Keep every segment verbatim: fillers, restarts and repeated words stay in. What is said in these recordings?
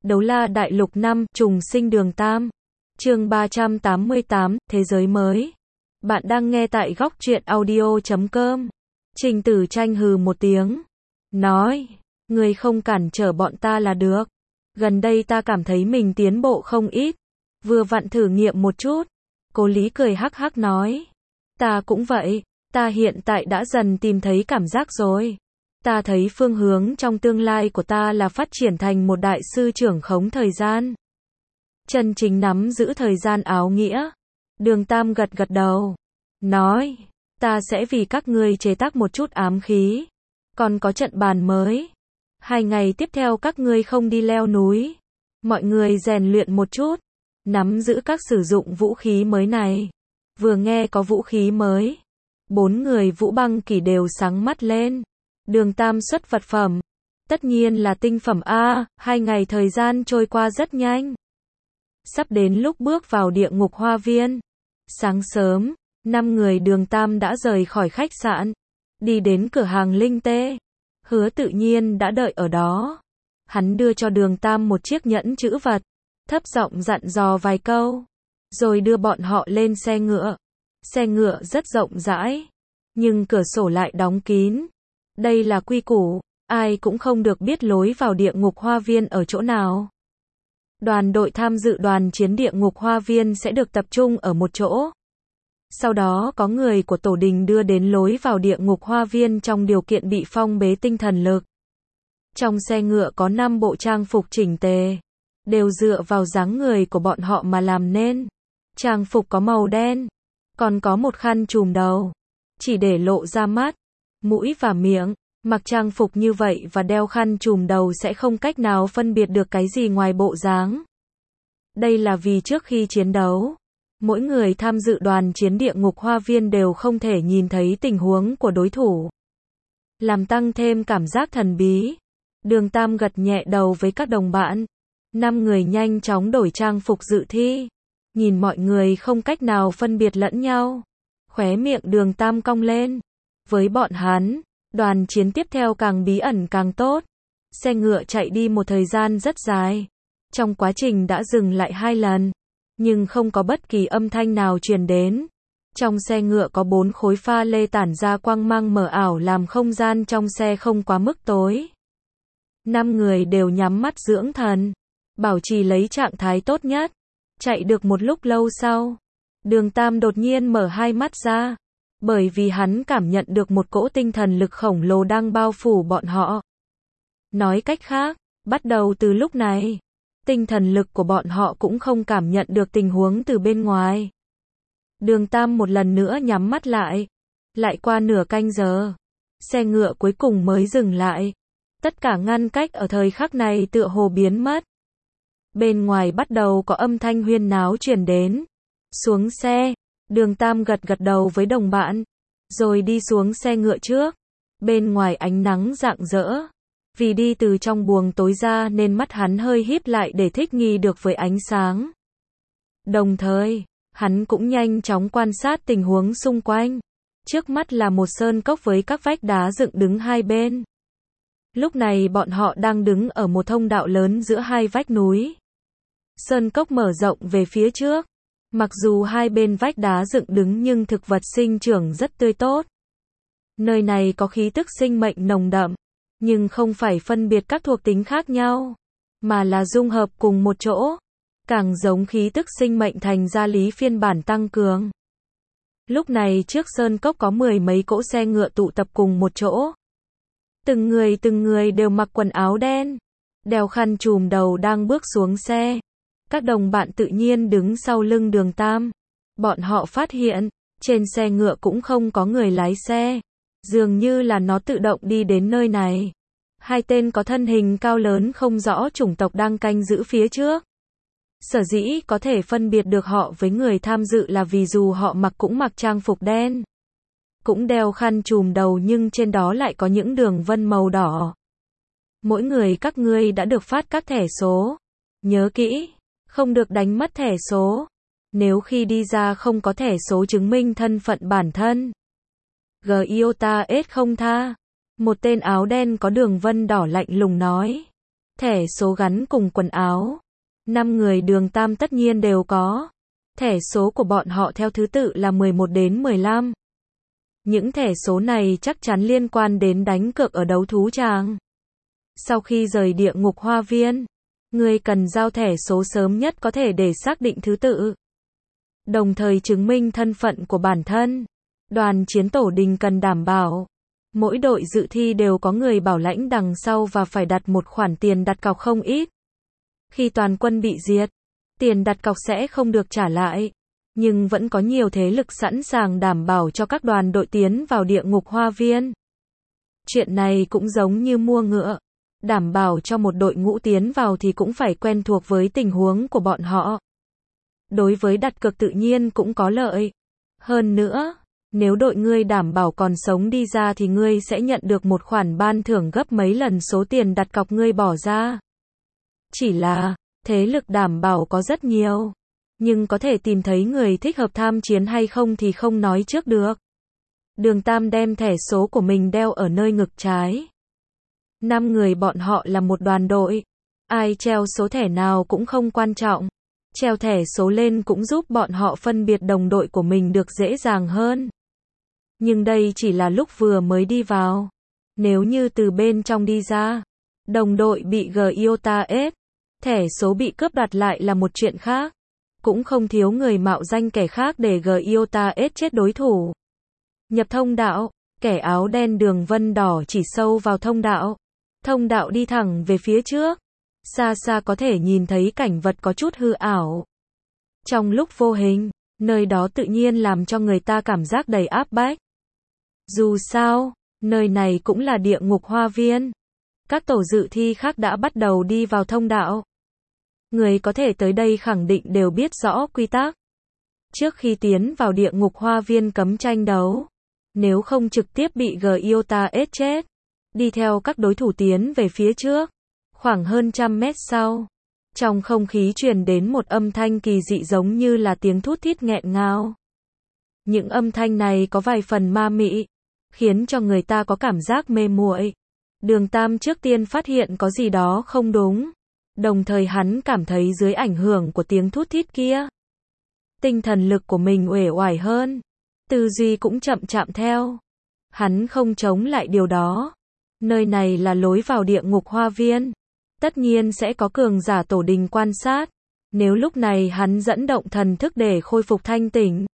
Đấu La Đại Lục năm, Trùng Sinh Đường Tam. Chương ba trăm tám mươi tám, Thế giới mới. Bạn đang nghe tại góc truyện audio chấm com. Trình Tử Tranh hừ một tiếng, nói, người không cản trở bọn ta là được. Gần đây ta cảm thấy mình tiến bộ không ít, vừa vặn thử nghiệm một chút. Cố Lý cười hắc hắc nói, ta cũng vậy, ta hiện tại đã dần tìm thấy cảm giác rồi. Ta thấy phương hướng trong tương lai của ta là phát triển thành một đại sư trưởng khống thời gian. Chân chính nắm giữ thời gian áo nghĩa. Đường Tam gật gật đầu, nói, ta sẽ vì các ngươi chế tác một chút ám khí. Còn có trận bàn mới. Hai ngày tiếp theo các ngươi không đi leo núi. Mọi người rèn luyện một chút. Nắm giữ các sử dụng vũ khí mới này. Vừa nghe có vũ khí mới. Bốn người Vũ Băng Kỳ đều sáng mắt lên. Đường Tam xuất vật phẩm. Tất nhiên là tinh phẩm A, hai ngày thời gian trôi qua rất nhanh. Sắp đến lúc bước vào địa ngục hoa viên. Sáng sớm, năm người Đường Tam đã rời khỏi khách sạn. Đi đến cửa hàng Linh Tê. Hứa Tự Nhiên đã đợi ở đó. Hắn đưa cho Đường Tam một chiếc nhẫn chữ vật. Thấp giọng dặn dò vài câu. Rồi đưa bọn họ lên xe ngựa. Xe ngựa rất rộng rãi. Nhưng cửa sổ lại đóng kín. Đây là quy củ, ai cũng không được biết lối vào địa ngục hoa viên ở chỗ nào. Đoàn đội tham dự đoàn chiến địa ngục hoa viên sẽ được tập trung ở một chỗ. Sau đó có người của tổ đình đưa đến lối vào địa ngục hoa viên trong điều kiện bị phong bế tinh thần lực. Trong xe ngựa có năm bộ trang phục chỉnh tề, đều dựa vào dáng người của bọn họ mà làm nên. Trang phục có màu đen, còn có một khăn trùm đầu, chỉ để lộ ra mắt, mũi và miệng. Mặc trang phục như vậy và đeo khăn trùm đầu sẽ không cách nào phân biệt được cái gì ngoài bộ dáng. Đây là vì trước khi chiến đấu, mỗi người tham dự đoàn chiến địa ngục hoa viên đều không thể nhìn thấy tình huống của đối thủ. Làm tăng thêm cảm giác thần bí. Đường Tam gật nhẹ đầu với các đồng bạn. Năm người nhanh chóng đổi trang phục dự thi. Nhìn mọi người không cách nào phân biệt lẫn nhau. Khóe miệng Đường Tam cong lên. Với bọn hắn, đoàn chiến tiếp theo càng bí ẩn càng tốt. Xe ngựa chạy đi một thời gian rất dài. Trong quá trình đã dừng lại hai lần, nhưng không có bất kỳ âm thanh nào truyền đến. Trong xe ngựa có bốn khối pha lê tản ra quang mang mờ ảo làm không gian trong xe không quá mức tối. Năm người đều nhắm mắt dưỡng thần, bảo trì lấy trạng thái tốt nhất. Chạy được một lúc lâu sau, Đường Tam đột nhiên mở hai mắt ra. Bởi vì hắn cảm nhận được một cỗ tinh thần lực khổng lồ đang bao phủ bọn họ. Nói cách khác, bắt đầu từ lúc này, tinh thần lực của bọn họ cũng không cảm nhận được tình huống từ bên ngoài. Đường Tam một lần nữa nhắm mắt lại. Lại qua nửa canh giờ, xe ngựa cuối cùng mới dừng lại. Tất cả ngăn cách ở thời khắc này tựa hồ biến mất. Bên ngoài bắt đầu có âm thanh huyên náo truyền đến. Xuống xe. Đường Tam gật gật đầu với đồng bạn, rồi đi xuống xe ngựa trước. Bên ngoài ánh nắng rạng rỡ. Vì đi từ trong buồng tối ra nên mắt hắn hơi híp lại để thích nghi được với ánh sáng. Đồng thời, hắn cũng nhanh chóng quan sát tình huống xung quanh. Trước mắt là một sơn cốc với các vách đá dựng đứng hai bên. Lúc này bọn họ đang đứng ở một thông đạo lớn giữa hai vách núi. Sơn cốc mở rộng về phía trước. Mặc dù hai bên vách đá dựng đứng nhưng thực vật sinh trưởng rất tươi tốt. Nơi này có khí tức sinh mệnh nồng đậm, nhưng không phải phân biệt các thuộc tính khác nhau, mà là dung hợp cùng một chỗ, càng giống khí tức sinh mệnh thành ra lý phiên bản tăng cường. Lúc này trước sơn cốc có mười mấy cỗ xe ngựa tụ tập cùng một chỗ. Từng người từng người đều mặc quần áo đen, đeo khăn trùm đầu đang bước xuống xe. Các đồng bạn tự nhiên đứng sau lưng Đường Tam. Bọn họ phát hiện, trên xe ngựa cũng không có người lái xe. Dường như là nó tự động đi đến nơi này. Hai tên có thân hình cao lớn không rõ chủng tộc đang canh giữ phía trước. Sở dĩ có thể phân biệt được họ với người tham dự là vì dù họ mặc cũng mặc trang phục đen, cũng đeo khăn trùm đầu nhưng trên đó lại có những đường vân màu đỏ. Mỗi người các ngươi đã được phát các thẻ số. Nhớ kỹ. Không được đánh mất thẻ số. Nếu khi đi ra không có thẻ số chứng minh thân phận bản thân. Giota S không tha. Một tên áo đen có đường vân đỏ lạnh lùng nói. Thẻ số gắn cùng quần áo. Năm người Đường Tam tất nhiên đều có. Thẻ số của bọn họ theo thứ tự là mười một đến mười lăm. Những thẻ số này chắc chắn liên quan đến đánh cược ở đấu thú tràng. Sau khi rời địa ngục hoa viên, người cần giao thẻ số sớm nhất có thể để xác định thứ tự, đồng thời chứng minh thân phận của bản thân. Đoàn chiến tổ đình cần đảm bảo mỗi đội dự thi đều có người bảo lãnh đằng sau và phải đặt một khoản tiền đặt cọc không ít. Khi toàn quân bị diệt, tiền đặt cọc sẽ không được trả lại, nhưng vẫn có nhiều thế lực sẵn sàng đảm bảo cho các đoàn đội tiến vào địa ngục hoa viên. Chuyện này cũng giống như mua ngựa, đảm bảo cho một đội ngũ tiến vào thì cũng phải quen thuộc với tình huống của bọn họ. Đối với đặt cược tự nhiên cũng có lợi. Hơn nữa, nếu đội ngươi đảm bảo còn sống đi ra thì ngươi sẽ nhận được một khoản ban thưởng gấp mấy lần số tiền đặt cọc ngươi bỏ ra. Chỉ là, thế lực đảm bảo có rất nhiều, nhưng có thể tìm thấy người thích hợp tham chiến hay không thì không nói trước được. Đường Tam đem thẻ số của mình đeo ở nơi ngực trái. Năm người bọn họ là một đoàn đội. Ai treo số thẻ nào cũng không quan trọng. Treo thẻ số lên cũng giúp bọn họ phân biệt đồng đội của mình được dễ dàng hơn. Nhưng đây chỉ là lúc vừa mới đi vào. Nếu như từ bên trong đi ra, đồng đội bị giê i o ta ét, thẻ số bị cướp đoạt lại là một chuyện khác. Cũng không thiếu người mạo danh kẻ khác để giê i o ta ét chết đối thủ. Nhập thông đạo, kẻ áo đen đường vân đỏ chỉ sâu vào thông đạo. Thông đạo đi thẳng về phía trước. Xa xa có thể nhìn thấy cảnh vật có chút hư ảo. Trong lúc vô hình, nơi đó tự nhiên làm cho người ta cảm giác đầy áp bách. Dù sao, nơi này cũng là địa ngục hoa viên. Các tổ dự thi khác đã bắt đầu đi vào thông đạo. Người có thể tới đây khẳng định đều biết rõ quy tắc. Trước khi tiến vào địa ngục hoa viên cấm tranh đấu. Nếu không trực tiếp bị giê i o ta ét chết. Đi theo các đối thủ tiến về phía trước. Khoảng hơn trăm mét sau. Trong không khí truyền đến một âm thanh kỳ dị giống như là tiếng thút thít nghẹn ngào. Những âm thanh này có vài phần ma mị, khiến cho người ta có cảm giác mê muội. Đường Tam trước tiên phát hiện có gì đó không đúng. Đồng thời hắn cảm thấy dưới ảnh hưởng của tiếng thút thít kia, tinh thần lực của mình uể oải hơn. Tư duy cũng chậm chạp theo. Hắn không chống lại điều đó. Nơi này là lối vào địa ngục hoa viên. Tất nhiên sẽ có cường giả tổ đình quan sát. Nếu lúc này hắn dẫn động thần thức để khôi phục thanh tỉnh,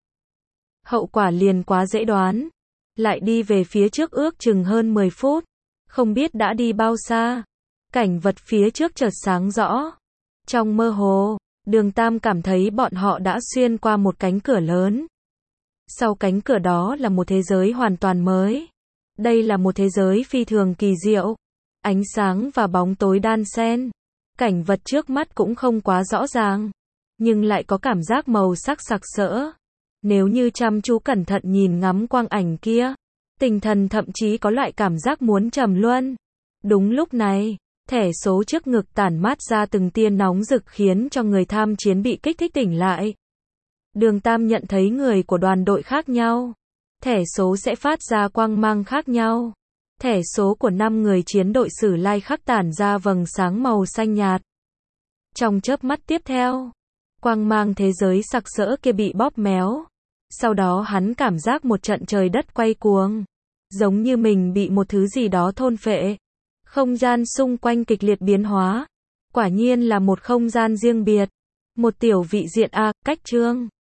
hậu quả liền quá dễ đoán. Lại đi về phía trước ước chừng hơn mười phút. Không biết đã đi bao xa. Cảnh vật phía trước chợt sáng rõ. Trong mơ hồ, Đường Tam cảm thấy bọn họ đã xuyên qua một cánh cửa lớn. Sau cánh cửa đó là một thế giới hoàn toàn mới. Đây là một thế giới phi thường kỳ diệu. Ánh sáng và bóng tối đan xen. Cảnh vật trước mắt cũng không quá rõ ràng, nhưng lại có cảm giác màu sắc sặc sỡ. Nếu như chăm chú cẩn thận nhìn ngắm quang ảnh kia, tinh thần thậm chí có loại cảm giác muốn trầm luân. Đúng lúc này, thẻ số trước ngực tản mát ra từng tia nóng rực khiến cho người tham chiến bị kích thích tỉnh lại. Đường Tam nhận thấy người của đoàn đội khác nhau. Thẻ số sẽ phát ra quang mang khác nhau. Thẻ số của năm người chiến đội Sử Lai Khắc tản ra vầng sáng màu xanh nhạt. Trong chớp mắt tiếp theo, quang mang thế giới sặc sỡ kia bị bóp méo. Sau đó hắn cảm giác một trận trời đất quay cuồng, giống như mình bị một thứ gì đó thôn phệ. Không gian xung quanh kịch liệt biến hóa. Quả nhiên là một không gian riêng biệt. Một tiểu vị diện A, cách chương.